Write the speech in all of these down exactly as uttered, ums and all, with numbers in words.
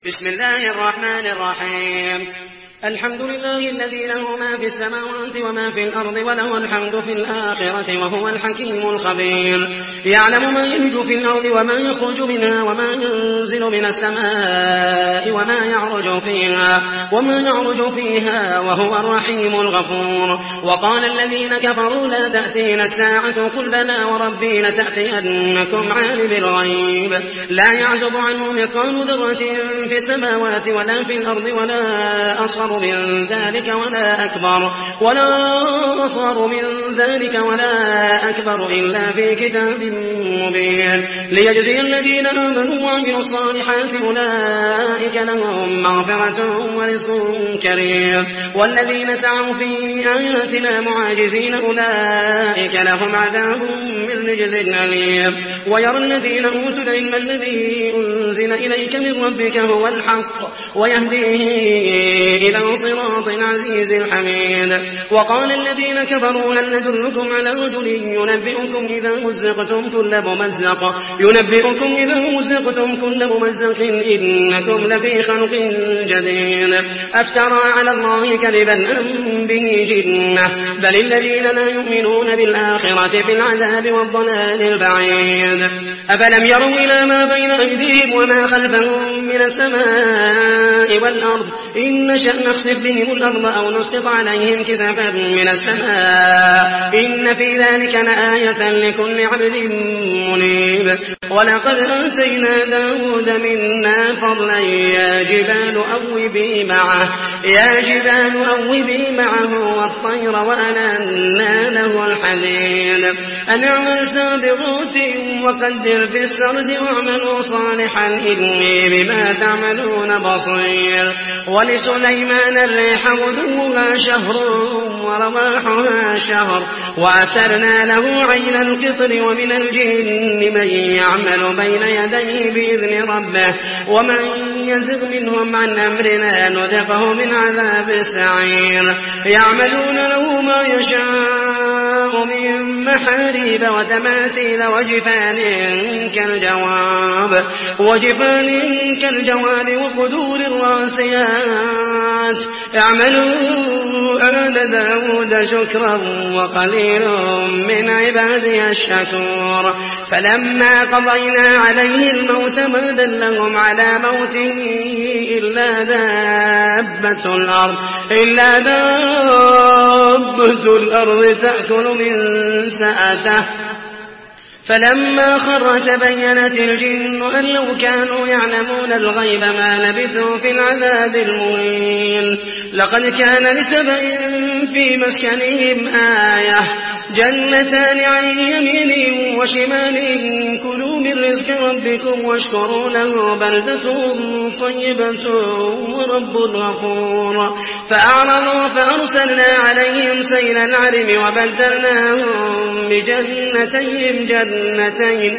بسم الله الرحمن الرحيم. الحمد لله الذي له ما في السماوات وما في الأرض وله الحمد في الآخرة وهو الحكيم الخبير. يعلم ما يلج في الأرض وما يخرج منها وما ينزل من السماء وما يعرج فيها وما يعرج فيها وهو الرحيم الغفور. وقال الذين كفروا لا تأتينا الساعة قل بلى وربي لتأتينكم عالم الغيب لا يعزب عنه مثقال ذرة في السماوات ولا في الأرض ولا أصغر من ذلك ولا أكبر ولا أصغر من ذلك ولا أكبر إلا في كتاب مبين ليجزي الذين آمنوا وعملوا الصالحات أولئك لهم مغفرة ورزق كريم. والذين سعوا في آياتنا معاجزين أولئك لهم عذاب من رجز أليم. ويرى الذين أوتوا العلم الذي أنزل إليك من ربك هو الحق ويهديه إلى صراط عزيز حميد. وقال الذين كفروا هل ندلكم على رجل ينبئكم إذا مزقتم كل ممزق ينبئكم إذا مزقتم كل ممزق إنكم لفي خلق جديد أفترى على الله كذبا أم به جنة بل الذين لا يؤمنون بالآخرة في العذاب والضلال البعيد. أفلم يروا إلى ما بين أيديهم وما خلفهم من السماء والأرض إن نشأ نخسف بهم الأرض أو نسقط عليهم كسفا من السماء إن في ذلك لآية لكل عبد منيب. ولقد آتينا داود منا فضلا يا جبال أوبي معه يا جبال أوبي معه والطير وألنا له الحديد أن اعمل سابغات وقدر في السرد واعملوا صالحا إني بما تعملون بصير. ولسليمان الريح غدوها شهر ورواحها شهر وأسرنا له عين القطر ومن الجن من يعمل بين يديه بإذن ربه ومن يزغ منهم عن أمرنا نذقه من عذاب السعير. يعملون له ما يشاء من محاريب وتماثيل وجفان كالجواب وجفان كالجواب وقدور الراسيات اعملوا آل داود شكرا وقليل من عبادي الشكور. فلما قضينا عليه الموت ما دلهم على موته إلا دابة الأرض إلا دابة الأرض تأكل من سأته فلما خر تبينت الجن أن لو كانوا يعلمون الغيب ما لبثوا في العذاب المهين. لقد كان لسبأ في مسكنهم آية جنتان عن يمين وشمال كلوا من رزق ربكم واشكروا له بلدة طيبة ورب غفور. فأعرضوا فأرسلنا عليهم سيل العرم وبدلناهم بجنتين جنتين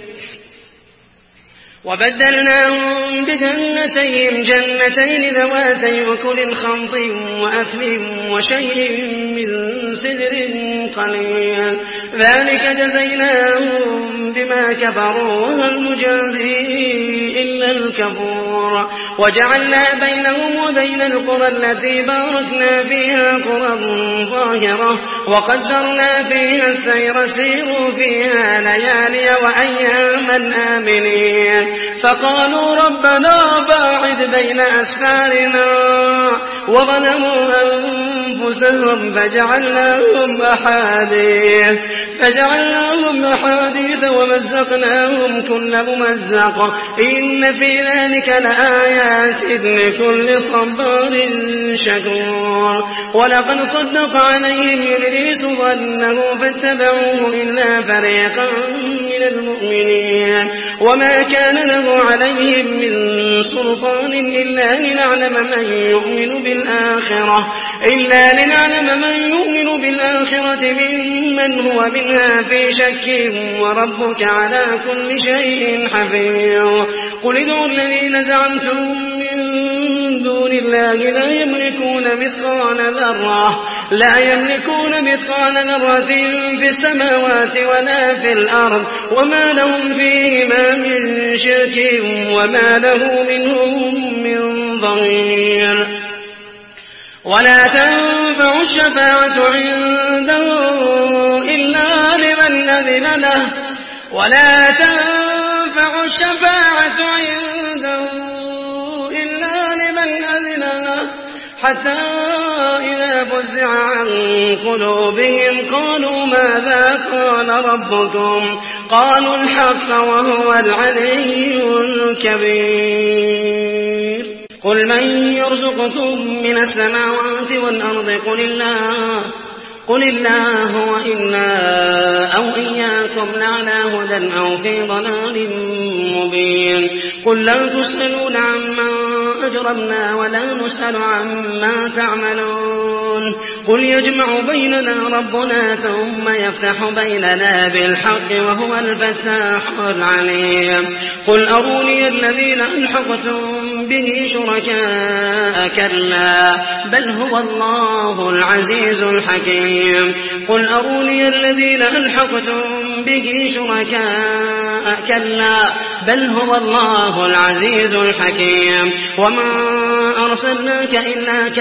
وبدلناهم بجنتين جنتين ذواتي أكل خمط وأثل وشيء من سدر قليل ذلك جزيناهم بما كفروا وهل نجازي إلا الكفور. وجعلنا بينهم وبين القرى التي باركنا فيها قرى ظاهرة وقدرنا فيها السير سيروا فيها ليالي وأياما آمنين. فقالوا ربنا باعد بين أسفارنا وظلموا أنفسهم فجعلناهم أحاديث فجعلناهم أحاديث ومزقناهم كل ممزق إن في ذلك لآيات لكل صبار شكور. ولقد صدق عليهم إبليس ظنه فاتبعوه إلا فريقا من المؤمنين وما كان له عليهم من سلطان إلا لنعلم من يؤمن بالآخرة إلا لنعلم من يؤمن بالآخرة ممن هو منها في شك وربك على كل شيء حفيظ. قل ادعوا الذين زعمتم من دون الله لا يملكون مثقال ذرة لا يملكون مثقال ذرة في السماوات ولا في الأرض وما لهم فيهما من شرك وما له منهم من ظهير ولا تنفع الشفاعة عنده إلا لمن أذن له ولا تنفع الشفاعة عنده إلا لمن أذن له حتى إذا فزع عن قلوبهم قالوا ماذا قال ربكم قالوا الحق وهو العلي الكبير قل من يرزقكم من السماوات والأرض قل الله قل الله وإنا أو إياكم لعلى هدى أو في ضلال مبين قل لا تسألون عما أجرمنا ولا نسأل عما تعملون قل يجمع بيننا ربنا ثم يفتح بيننا بالحق وهو الفتاح العليم قل أروني الذين ألحقتم به شركاء كلا بل هو الله العزيز الحكيم قل أروني الذين ألحقتم به شركاء كلا بل هو الله العزيز الحكيم وما أرسلناك إلا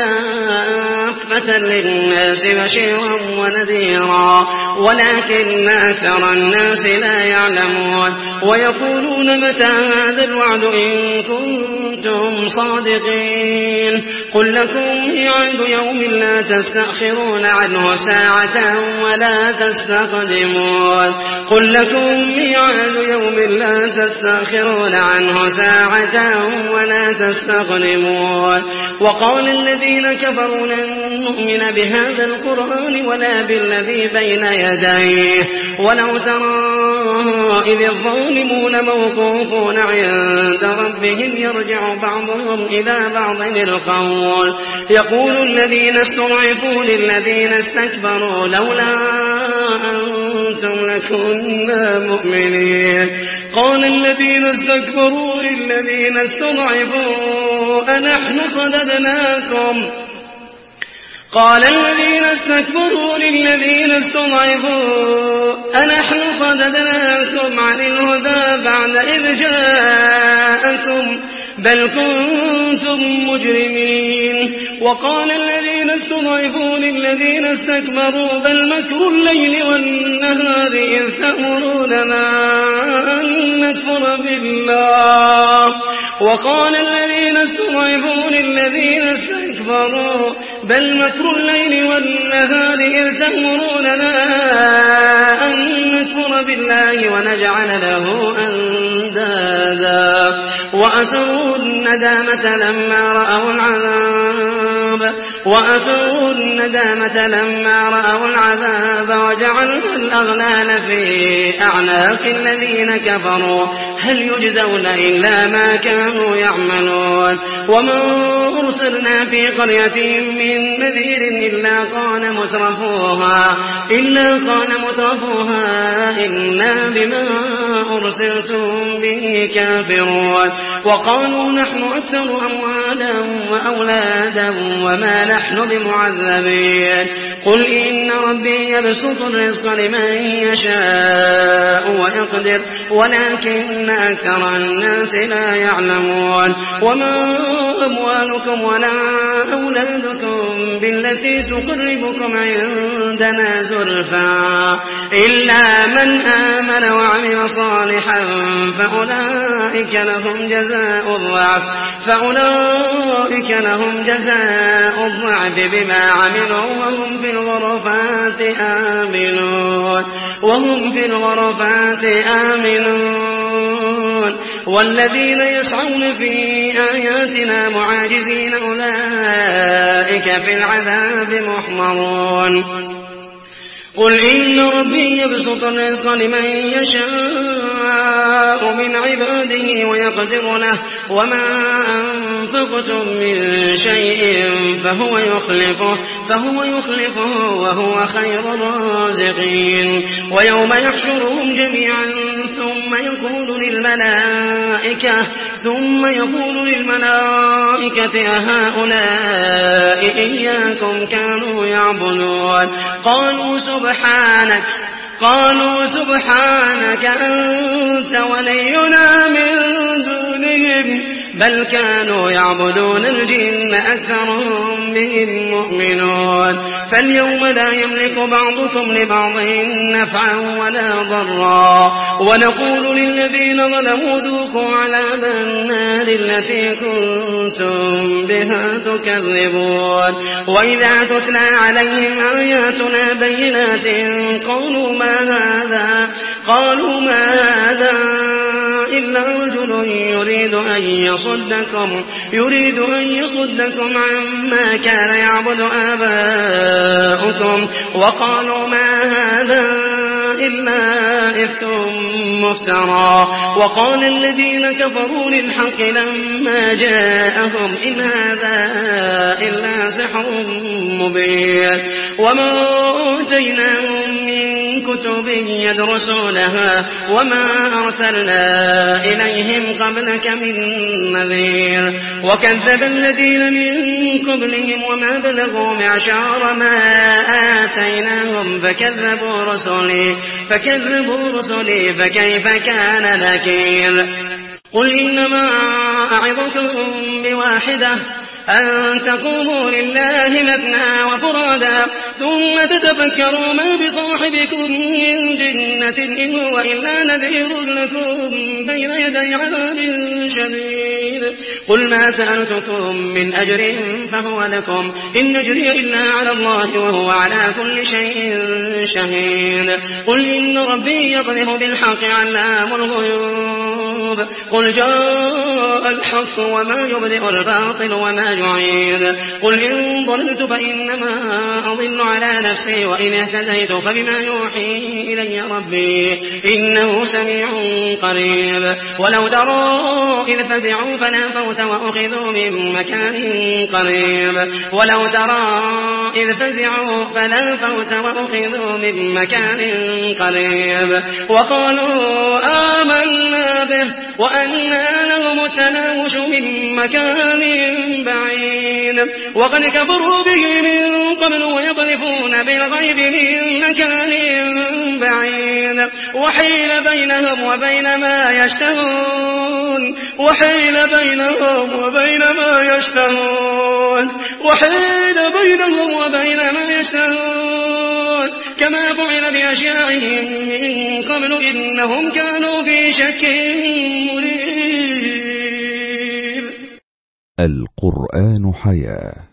كافة للناس بشيرا ونذيرا ولكن أكثر الناس لا يعلمون ويقولون متى هذا الوعد إن كنتم صادقين قل لكم ميعاد يوم لا تستأخرون عنه ساعة ولا تستقدمون قل لكم ميعاد يوم لا تستأخرون عنه ساعة ولا تستقدمون وقال الذين كفروا لن نؤمن بهذا القرآن ولا بالذي بين يديه ولو ترى إذ الظالمون موقوفون عند ربهم يرجع بعضهم إلى بعض القول يقول الذين استضعفوا للذين استكبروا لولا أنتم لكنا مؤمنين قال الذين استكبروا للذين استضعفوا أنحن صددناكم قال الذين استكبروا للذين استضعفوا أنحن صددناكم عن الهدى بعد إذ جاءكم بل كنتم مجرمين وقال الذين استضعفوا للذين استكبروا بل مكر الليل والنهار إذ تأمروننا أن نكفر بالله وقال الذين استضعفوا للذين استكبروا بل مكر الليل والنهار إذ تأمروننا أن نكفر بالله ونجعل له أندادا وأسروا الندامة لما رأوا العذاب وأسروا الندامة لما رأوا العذاب وجعلنا الأغلال في أعناق الذين كفروا هل يجزون إلا ما كانوا يعملون وما أرسلنا في قرية من نذير إلا قال مترفوها إلا قال مترفوها إنا بما أرسلتم به كافرون وقالوا نحن أكثر أموالا وأولادا وما نحن بمعذبين قل إن ربي يبسط الرزق لمن يشاء ويقدر ولكن أكثر الناس لا يعلمون وما أموالكم ولا أولادكم بالتي تقربكم عندنا زلفى إلا من آمن وعمل صالحا فأولئك لهم جزاء الضعف فأولئك لهم جزاء الضعف بما عملوا وهم في الغرفات آمنون وهم في الغرفات آمنون والذين يسعون في آياتنا معاجزين أولئك في العذاب محضرون قل إن ربي يبسط الرزق لمن يشاء من عباده ويقدر له وما أنفقتم من شيء فهو يخلفه فهو يخلفه وهو خير الرازقين ويوم يحشرهم جميعا ثم يقول للملائكة ثم يقول للملائكة الملائكة أهؤلاء إياكم كانوا يعبدون قالوا سبحانك قالوا سبحانك أنت ولينا من دونهم بل كانوا يعبدون الجن أكثرهم بهم مؤمنون فاليوم لا يملك بعضكم لبعض نفعا ولا ضرا ونقول للذين ظلموا ذوقوا عذاب النار التي كنتم بها تكذبون وإذا تتلى عليهم آياتنا بينات قالوا ما هذا قالوا ما هذا إلا رجل يريد أن يصدكم يريد أن يصدكم عما كان يعبد آباؤكم وقالوا ما هذا إلا إفك مفترى وقال الذين كفروا للحق لما جاءهم إن هذا إلا سحر مبين وما أوتيناهم من كتب يدرسونها وما أرسلنا إليهم قبلك من نذير وكذب الذين من قبلهم وما بلغوا معشار ما آتيناهم فكذبوا رسلي فكذبوا رسلي فكيف كان نكير قل إنما أعظكم بواحدة أن تقوموا لله مثنى وفرادا ثم تتفكروا ما بصاحبكم من جنة إن هو إلا نذير لكم بين يدي عذاب شديد قل ما سألتكم من أجر فهو لكم إن أجري إلا على الله وهو على كل شيء شهيد قل إن ربي يقذف بالحق علام الغيوب قل جاء الحق وما يبدئ الباطل وما يعيد قل إن ضللت فإنما أضل على نفسي وإن اهتديت فبما يوحي إلي ربي إنه سميع قريب ولو ترى إذ فزعوا فلا فوت وأخذوا من مكان قريب ولو ترى إذ فزعوا فلا فوت وأخذوا من مكان قريب وقالوا آمنا به وأنى لهم التناوش من مكان بعيد وقد كفروا به من قبل ويقذفون بالغيب من مكان بعيد وحيل بينهم وبين ما يشتهون وحيل بينهم وبين ما يشتهون وحيل بينهم وبين ما يشتهون كما فعل بأشياعهم من قبل إنهم كانوا في شك مريب. القرآن حياة.